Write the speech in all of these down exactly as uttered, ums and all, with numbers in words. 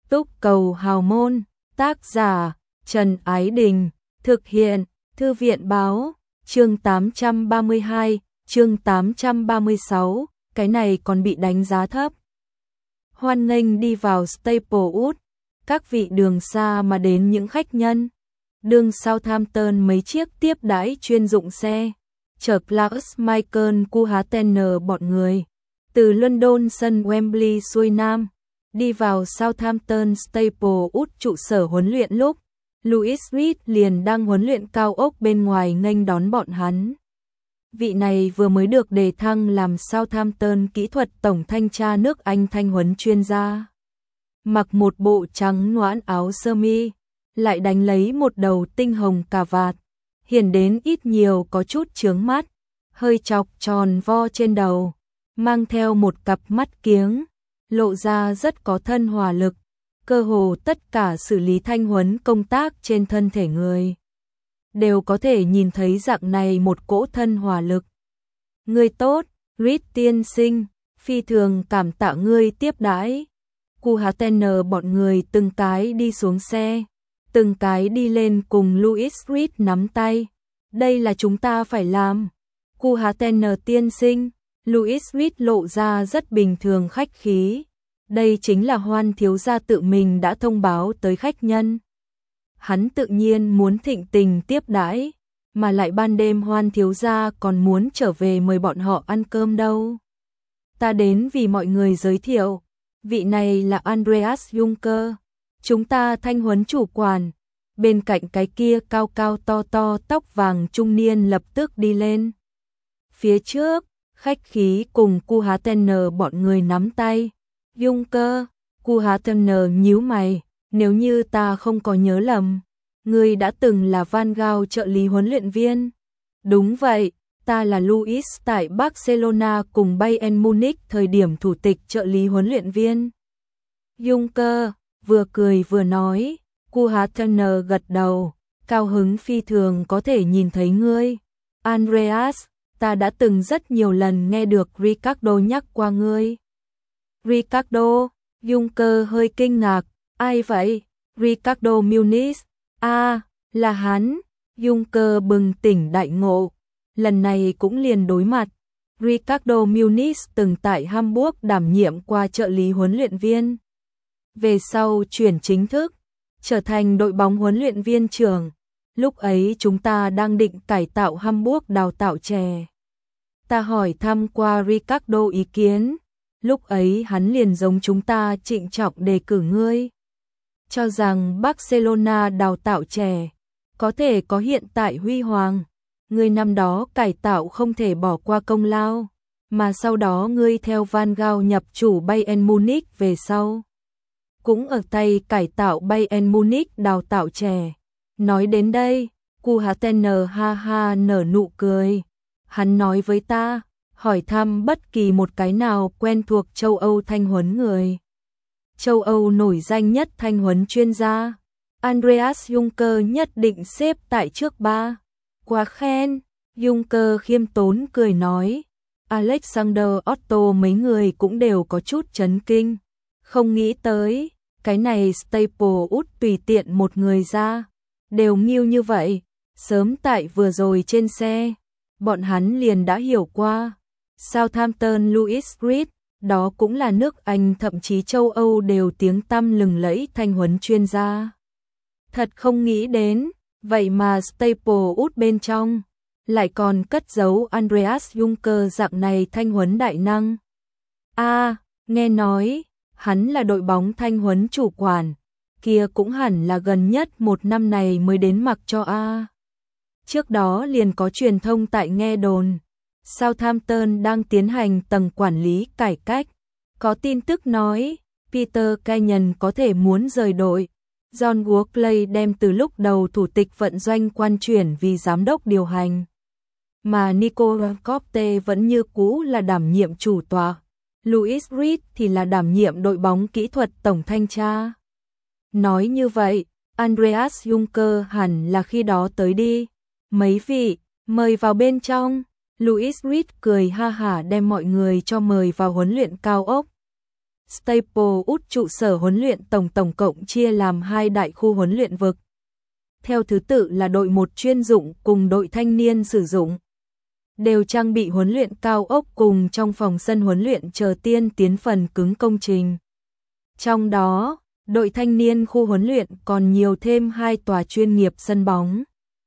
Túc Cầu Hào Môn, tác giả Trần Ái Đình, thực hiện Thư viện Báo, chương tám trăm ba mươi hai, chương tám trăm ba mươi sáu, cái này còn bị đánh giá thấp. Hoan nghênh đi vào Staplewood, các vị đường xa mà đến những khách nhân. Đường Southampton mấy chiếc tiếp đãi chuyên dụng xe, chở Klaus Michael Kuhatener bọn người, từ London sân Wembley xuôi Nam, đi vào Southampton Staplewood trụ sở huấn luyện lúc Louis Reed liền đang huấn luyện cao ốc bên ngoài nghênh đón bọn hắn. Vị này vừa mới được đề thăng làm Southampton kỹ thuật tổng thanh tra nước Anh thanh huấn chuyên gia. Mặc một bộ trắng noãn áo sơ mi, lại đánh lấy một đầu tinh hồng cà vạt, hiển đến ít nhiều có chút chướng mắt, hơi chọc tròn vo trên đầu, mang theo một cặp mắt kiếng, lộ ra rất có thân hòa lực, cơ hồ tất cả xử lý thanh huấn công tác trên thân thể người đều có thể nhìn thấy dạng này một cỗ thân hòa lực. Ngươi tốt, Reed tiên sinh, phi thường cảm tạ ngươi tiếp đãi. Kuhatener bọn người từng cái đi xuống xe, từng cái đi lên cùng Louis Reed nắm tay. Đây là chúng ta phải làm. Kuhatener tiên sinh, Louis Reed lộ ra rất bình thường khách khí. Đây chính là Hoan thiếu gia tự mình đã thông báo tới khách nhân. Hắn tự nhiên muốn thịnh tình tiếp đãi, mà lại ban đêm Hoan thiếu gia còn muốn trở về mời bọn họ ăn cơm đâu. Ta đến vì mọi người giới thiệu, vị này là Andreas Juncker, chúng ta thanh huấn chủ quản. Bên cạnh cái kia cao cao to to tóc vàng trung niên lập tức đi lên. Phía trước, khách khí cùng Kuhatener bọn người nắm tay. Juncker, Kuhatener nhíu mày, nếu như ta không có nhớ lầm, ngươi đã từng là Van Gaal trợ lý huấn luyện viên. Đúng vậy, ta là Luis tại Barcelona cùng Bayern Munich thời điểm thủ tịch trợ lý huấn luyện viên. Juncker vừa cười vừa nói. Kuhatener gật đầu, cao hứng phi thường có thể nhìn thấy ngươi. Andreas, ta đã từng rất nhiều lần nghe được Ricardo nhắc qua ngươi. Ricardo, Juncker hơi kinh ngạc, ai vậy? Ricardo Muniz, à, là hắn. Juncker bừng tỉnh đại ngộ, lần này cũng liền đối mặt. Ricardo Muniz từng tại Hamburg đảm nhiệm qua trợ lý huấn luyện viên. Về sau chuyển chính thức, trở thành đội bóng huấn luyện viên trưởng. Lúc ấy chúng ta đang định cải tạo Hamburg đào tạo trẻ. Ta hỏi thăm qua Ricardo ý kiến, lúc ấy hắn liền giống chúng ta trịnh trọng đề cử ngươi. Cho rằng Barcelona đào tạo trẻ, có thể có hiện tại huy hoàng. Ngươi năm đó cải tạo không thể bỏ qua công lao, mà sau đó ngươi theo Van Gaal nhập chủ Bayern Munich về sau. Cũng ở tay cải tạo Bayern Munich đào tạo trẻ. Nói đến đây, Kuhatener ha ha nở nụ cười. Hắn nói với ta, hỏi thăm bất kỳ một cái nào quen thuộc châu Âu thanh huấn người. Châu Âu nổi danh nhất thanh huấn chuyên gia, Andreas Juncker nhất định xếp tại trước ba. Quá khen, Juncker khiêm tốn cười nói. Alexander Otto mấy người cũng đều có chút chấn kinh. Không nghĩ tới, cái này Staplewood tùy tiện một người ra, đều nghiêu như vậy. Sớm tại vừa rồi trên xe, bọn hắn liền đã hiểu qua. Southampton Louis Reed, đó cũng là nước Anh thậm chí châu Âu đều tiếng tăm lừng lẫy thanh huấn chuyên gia. Thật không nghĩ đến, vậy mà Staplewood bên trong lại còn cất giấu Andreas Juncker dạng này thanh huấn đại năng. A, à, nghe nói hắn là đội bóng thanh huấn chủ quản, kia cũng hẳn là gần nhất một năm này mới đến mặc cho A. À. Trước đó liền có truyền thông tại nghe đồn, Southampton đang tiến hành tầng quản lý cải cách. Có tin tức nói, Peter Kenyon có thể muốn rời đội. John Walkley đem từ lúc đầu thủ tịch vận doanh quan chuyển vì giám đốc điều hành. Mà Nicola Copte vẫn như cũ là đảm nhiệm chủ tọa. Louis Reed thì là đảm nhiệm đội bóng kỹ thuật tổng thanh tra. Nói như vậy, Andreas Juncker hẳn là khi đó tới đi. Mấy vị, mời vào bên trong. Louis Reed cười ha hả đem mọi người cho mời vào huấn luyện cao ốc. Staplewood trụ sở huấn luyện tổng tổng cộng chia làm hai đại khu huấn luyện vực. Theo thứ tự là đội một chuyên dụng cùng đội thanh niên sử dụng. Đều trang bị huấn luyện cao ốc cùng trong phòng sân huấn luyện chờ tiên tiến phần cứng công trình. Trong đó, đội thanh niên khu huấn luyện còn nhiều thêm hai tòa chuyên nghiệp sân bóng.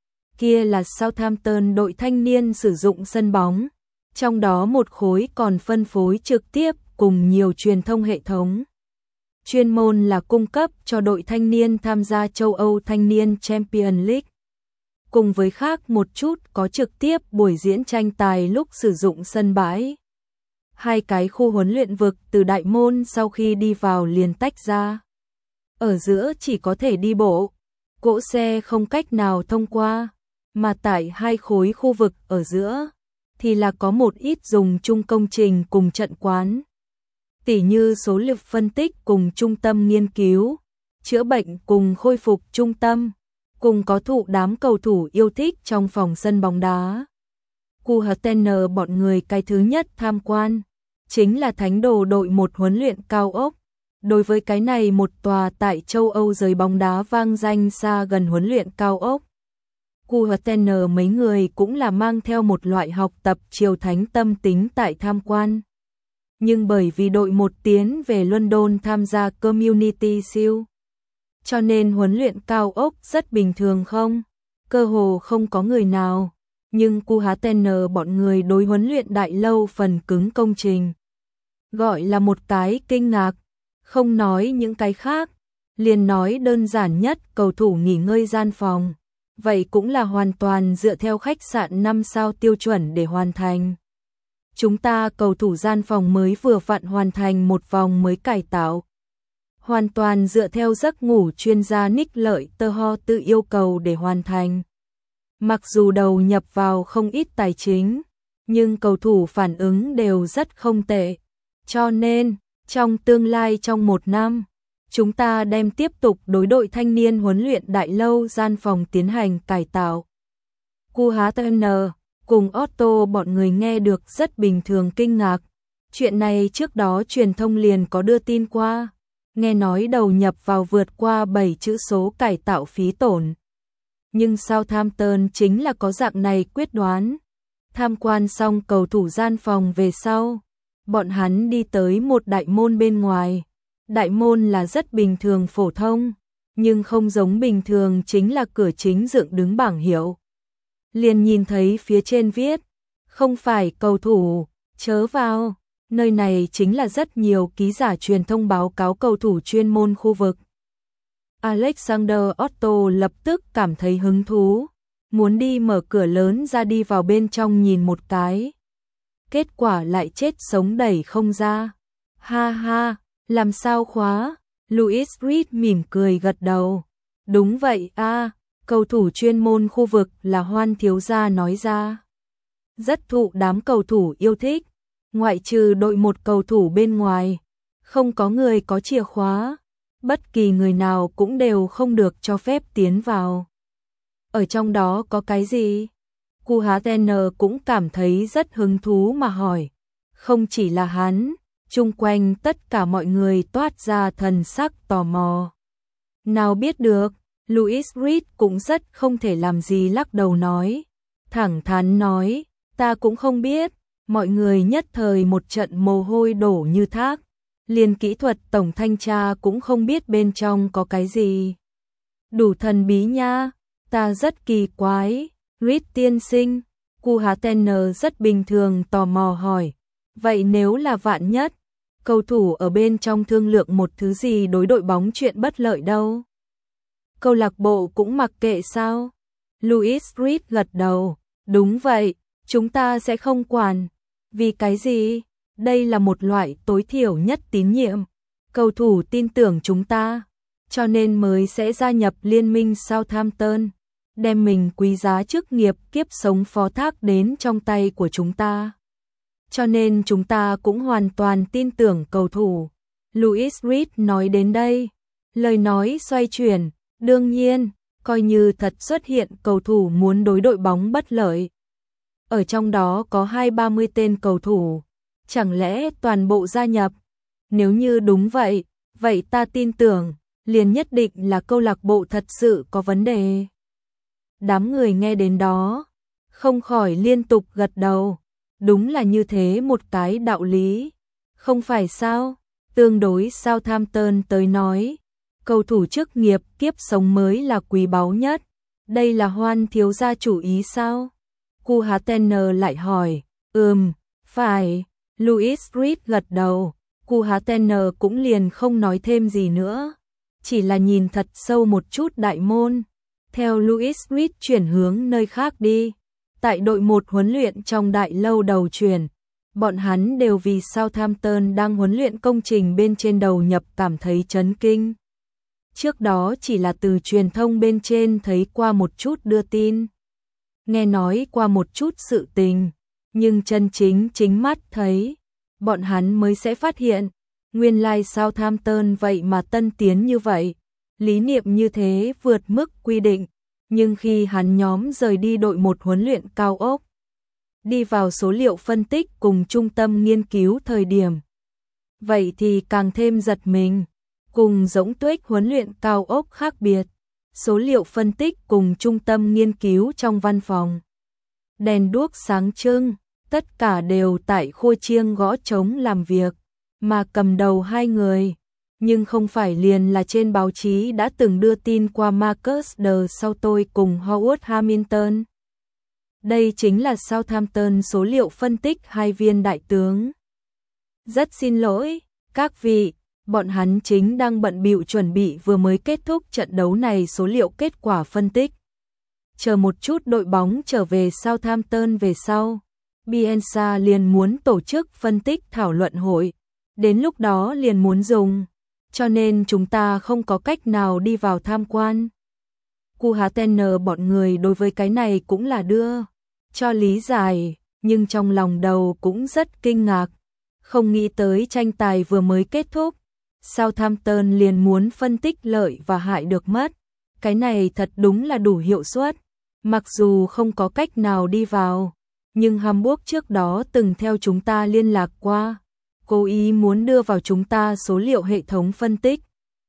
Kia là Southampton đội thanh niên sử dụng sân bóng, trong đó một khối còn phân phối trực tiếp cùng nhiều truyền thông hệ thống. Chuyên môn là cung cấp cho đội thanh niên tham gia châu Âu Thanh niên Champions League. Cùng với khác một chút có trực tiếp buổi diễn tranh tài lúc sử dụng sân bãi. Hai cái khu huấn luyện vực từ đại môn sau khi đi vào liền tách ra. Ở giữa chỉ có thể đi bộ, cỗ xe không cách nào thông qua, mà tại hai khối khu vực ở giữa thì là có một ít dùng chung công trình cùng trận quán. Tỉ như số liệu phân tích cùng trung tâm nghiên cứu, chữa bệnh cùng khôi phục trung tâm, cùng có thụ đám cầu thủ yêu thích trong phòng sân bóng đá. Cu Hatener bọn người cái thứ nhất tham quan, chính là thánh đồ đội một huấn luyện cao ốc. Đối với cái này một tòa tại châu Âu giới bóng đá vang danh xa gần huấn luyện cao ốc. Cu Hatener mấy người cũng là mang theo một loại học tập triều thánh tâm tính tại tham quan. Nhưng bởi vì đội một tiến về London tham gia Community Shield, cho nên huấn luyện cao ốc rất bình thường không, cơ hồ không có người nào. Nhưng Cu Hatener bọn người đối huấn luyện đại lâu phần cứng công trình gọi là một cái kinh ngạc, không nói những cái khác, liền nói đơn giản nhất cầu thủ nghỉ ngơi gian phòng, vậy cũng là hoàn toàn dựa theo khách sạn năm sao tiêu chuẩn để hoàn thành. Chúng ta cầu thủ gian phòng mới vừa vặn hoàn thành một vòng mới cải tạo. Hoàn toàn dựa theo giấc ngủ chuyên gia Nick Lợi Tơ Ho tự yêu cầu để hoàn thành. Mặc dù đầu nhập vào không ít tài chính, nhưng cầu thủ phản ứng đều rất không tệ. Cho nên, trong tương lai trong một năm, chúng ta đem tiếp tục đối đội thanh niên huấn luyện đại lâu gian phòng tiến hành cải tạo. Cu Hatener cùng Otto bọn người nghe được rất bình thường kinh ngạc. Chuyện này trước đó truyền thông liền có đưa tin qua, nghe nói đầu nhập vào vượt qua bảy chữ số cải tạo phí tổn. Nhưng Southampton chính là có dạng này quyết đoán. Tham quan xong cầu thủ gian phòng về sau, bọn hắn đi tới một đại môn bên ngoài. Đại môn là rất bình thường phổ thông, nhưng không giống bình thường chính là cửa chính dựng đứng bảng hiệu. Liền nhìn thấy phía trên viết, không phải cầu thủ, chớ vào. Nơi này chính là rất nhiều ký giả truyền thông báo cáo cầu thủ chuyên môn khu vực. Alexander Otto lập tức cảm thấy hứng thú, muốn đi mở cửa lớn ra đi vào bên trong nhìn một cái. Kết quả lại chết sống đẩy không ra. Ha ha, làm sao khóa? Louis Reed mỉm cười gật đầu. Đúng vậy a, cầu thủ chuyên môn khu vực là Hoan thiếu gia nói ra. Rất thụ đám cầu thủ yêu thích, ngoại trừ đội một cầu thủ bên ngoài, không có người có chìa khóa, bất kỳ người nào cũng đều không được cho phép tiến vào. Ở trong đó có cái gì? Cu Hatener cũng cảm thấy rất hứng thú mà hỏi. Không chỉ là hắn, chung quanh tất cả mọi người toát ra thần sắc tò mò. Nào biết được, Louis Reed cũng rất không thể làm gì lắc đầu nói. Thẳng thắn nói, ta cũng không biết. Mọi người nhất thời một trận mồ hôi đổ như thác. Liền kỹ thuật tổng thanh tra cũng không biết bên trong có cái gì. Đủ thần bí nha, ta rất kỳ quái. Reed tiên sinh, Cu Hatener rất bình thường tò mò hỏi. Vậy nếu là vạn nhất, cầu thủ ở bên trong thương lượng một thứ gì đối đội bóng chuyện bất lợi đâu? Câu lạc bộ cũng mặc kệ sao? Louis Reed gật đầu. Đúng vậy, chúng ta sẽ không quản. Vì cái gì? Đây là một loại tối thiểu nhất tín nhiệm. Cầu thủ tin tưởng chúng ta, cho nên mới sẽ gia nhập liên minh Southampton, đem mình quý giá chức nghiệp kiếp sống phó thác đến trong tay của chúng ta. Cho nên chúng ta cũng hoàn toàn tin tưởng cầu thủ. Louis Reed nói đến đây, lời nói xoay chuyển, đương nhiên, coi như thật xuất hiện cầu thủ muốn đối đội bóng bất lợi. Ở trong đó có hai ba mươi tên cầu thủ, chẳng lẽ toàn bộ gia nhập? Nếu như đúng vậy, vậy ta tin tưởng, liền nhất định là câu lạc bộ thật sự có vấn đề. Đám người nghe đến đó, không khỏi liên tục gật đầu. Đúng là như thế một cái đạo lý. Không phải sao? Tương đối Southampton tới nói, cầu thủ chức nghiệp kiếp sống mới là quý báu nhất. Đây là Hoan thiếu gia chủ ý sao? Kuhatener lại hỏi. Ừm, phải. Louis Reed gật đầu. Kuhatener cũng liền không nói thêm gì nữa. Chỉ là nhìn thật sâu một chút đại môn. Theo Louis Reed chuyển hướng nơi khác đi. Tại đội một huấn luyện trong đại lâu đầu chuyển, bọn hắn đều vì Southampton đang huấn luyện công trình bên trên đầu nhập cảm thấy chấn kinh. Trước đó chỉ là từ truyền thông bên trên thấy qua một chút đưa tin, nghe nói qua một chút sự tình, nhưng chân chính chính mắt thấy, bọn hắn mới sẽ phát hiện, nguyên lai Southampton vậy mà tân tiến như vậy, lý niệm như thế vượt mức quy định. Nhưng khi hắn nhóm rời đi đội một huấn luyện cao ốc, đi vào số liệu phân tích cùng trung tâm nghiên cứu thời điểm, vậy thì càng thêm giật mình. Cùng giống tuếch huấn luyện cao ốc khác biệt, số liệu phân tích cùng trung tâm nghiên cứu trong văn phòng. Đèn đuốc sáng trưng, tất cả đều tại khua chiêng gõ trống làm việc, mà cầm đầu hai người. Nhưng không phải liền là trên báo chí đã từng đưa tin qua Marcus de sau tôi cùng Howard Hamilton. Đây chính là Southampton số liệu phân tích hai viên đại tướng. Rất xin lỗi, các vị, bọn hắn chính đang bận bịu chuẩn bị vừa mới kết thúc trận đấu này số liệu kết quả phân tích. Chờ một chút đội bóng trở về Southampton về sau, Bielsa liền muốn tổ chức phân tích thảo luận hội, đến lúc đó liền muốn dùng. Cho nên chúng ta không có cách nào đi vào tham quan. Kuhatener bọn người đối với cái này cũng là đưa cho lý giải, nhưng trong lòng đầu cũng rất kinh ngạc. Không nghĩ tới tranh tài vừa mới kết thúc, Southampton liền muốn phân tích lợi và hại được mất. Cái này thật đúng là đủ hiệu suất. Mặc dù không có cách nào đi vào, nhưng Hamburg trước đó từng theo chúng ta liên lạc qua, cố ý muốn đưa vào chúng ta số liệu hệ thống phân tích.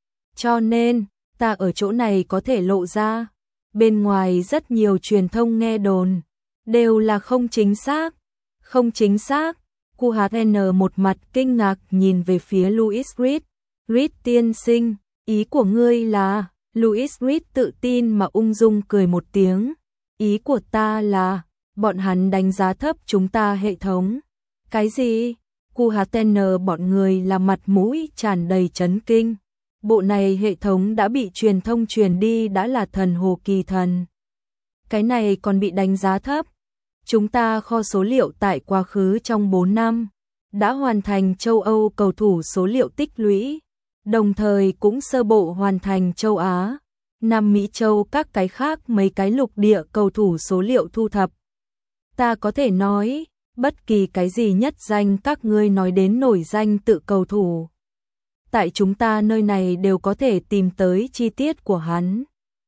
Cho nên, ta ở chỗ này có thể lộ ra, bên ngoài rất nhiều truyền thông nghe đồn, đều là không chính xác. Không chính xác, Kuhatener một mặt kinh ngạc nhìn về phía Louis Reed. Reed tiên sinh, ý của ngươi là... Louis Reed tự tin mà ung dung cười một tiếng. Ý của ta là, bọn hắn đánh giá thấp chúng ta hệ thống. Cái gì? Kuhatener bọn người là mặt mũi tràn đầy chấn kinh. Bộ này hệ thống đã bị truyền thông truyền đi đã là thần hồ kỳ thần. Cái này còn bị đánh giá thấp. Chúng ta kho số liệu tại quá khứ trong bốn năm, đã hoàn thành châu Âu cầu thủ số liệu tích lũy, đồng thời cũng sơ bộ hoàn thành châu Á, Nam Mỹ châu các cái khác mấy cái lục địa cầu thủ số liệu thu thập. Ta có thể nói, bất kỳ cái gì nhất danh các ngươi nói đến nổi danh tự cầu thủ, tại chúng ta nơi này đều có thể tìm tới chi tiết của hắn.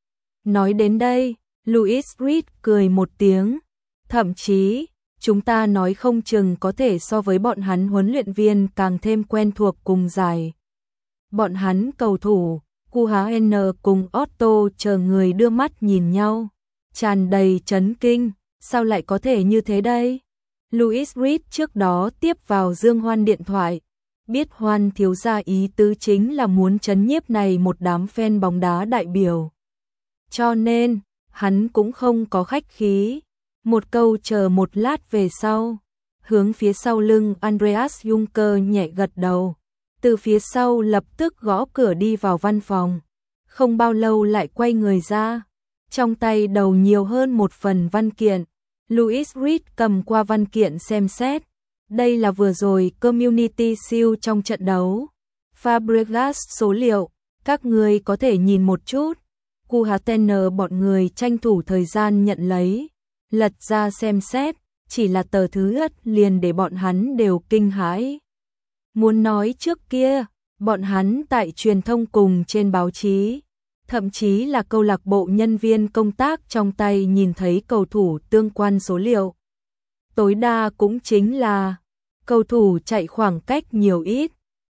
Nói đến đây, Louis Reed cười một tiếng, thậm chí, chúng ta nói không chừng có thể so với bọn hắn huấn luyện viên càng thêm quen thuộc cùng giải. Bọn hắn cầu thủ, Kuhatener cùng Otto chờ người đưa mắt nhìn nhau, tràn đầy chấn kinh, sao lại có thể như thế đây? Louis Reed trước đó tiếp vào Dương Hoan điện thoại, biết Hoan thiếu gia ý tứ chính là muốn trấn nhiếp này một đám fan bóng đá đại biểu. Cho nên, hắn cũng không có khách khí, một câu chờ một lát về sau, hướng phía sau lưng Andreas Juncker nhẹ gật đầu. Từ phía sau lập tức gõ cửa đi vào văn phòng, không bao lâu lại quay người ra, trong tay đầu nhiều hơn một phần văn kiện. Louis Reed cầm qua văn kiện xem xét, đây là vừa rồi Community Shield trong trận đấu. Fabregas số liệu, các người có thể nhìn một chút. Kuhatener bọn người tranh thủ thời gian nhận lấy, lật ra xem xét, chỉ là tờ thứ nhất liền để bọn hắn đều kinh hãi. Muốn nói trước kia, bọn hắn tại truyền thông cùng trên báo chí, thậm chí là câu lạc bộ nhân viên công tác trong tay nhìn thấy cầu thủ tương quan số liệu. Tối đa cũng chính là cầu thủ chạy khoảng cách nhiều ít,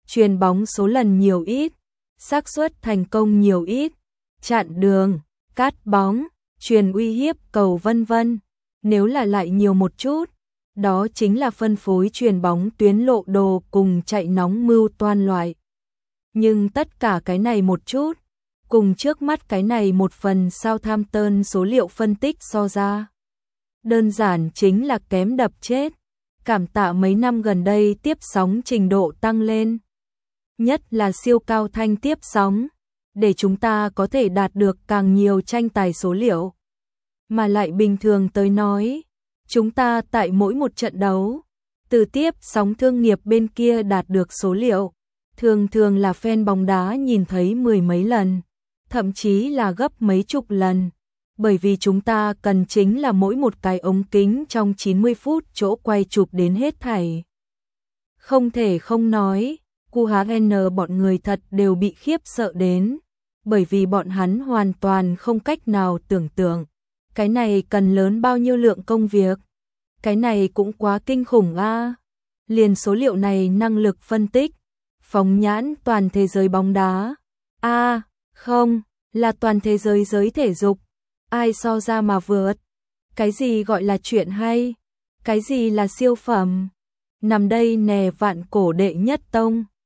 chuyền bóng số lần nhiều ít, xác suất thành công nhiều ít, chặn đường, cắt bóng, chuyền uy hiếp cầu vân vân. Nếu là lại nhiều một chút, đó chính là phân phối chuyền bóng tuyến lộ đồ cùng chạy nóng mưu toan loại. Nhưng tất cả cái này một chút, cùng trước mắt cái này một phần Southampton số liệu phân tích so ra. Đơn giản chính là kém đập chết, cảm tạ mấy năm gần đây tiếp sóng trình độ tăng lên. Nhất là siêu cao thanh tiếp sóng, để chúng ta có thể đạt được càng nhiều tranh tài số liệu. Mà lại bình thường tới nói, chúng ta tại mỗi một trận đấu, từ tiếp sóng thương nghiệp bên kia đạt được số liệu, thường thường là fan bóng đá nhìn thấy mười mấy lần, thậm chí là gấp mấy chục lần. Bởi vì chúng ta cần chính là mỗi một cái ống kính trong chín mươi phút chỗ quay chụp đến hết thảy. Không thể không nói, cu há en bọn người thật đều bị khiếp sợ đến, bởi vì bọn hắn hoàn toàn không cách nào tưởng tượng. Cái này cần lớn bao nhiêu lượng công việc. Cái này cũng quá kinh khủng a. À. Liền số liệu này năng lực phân tích, phóng nhãn toàn thế giới bóng đá. A, à, không, là toàn thế giới giới thể dục. Ai so ra mà vượt? Cái gì gọi là chuyện hay? Cái gì là siêu phẩm? Nằm đây nè vạn cổ đệ nhất tông.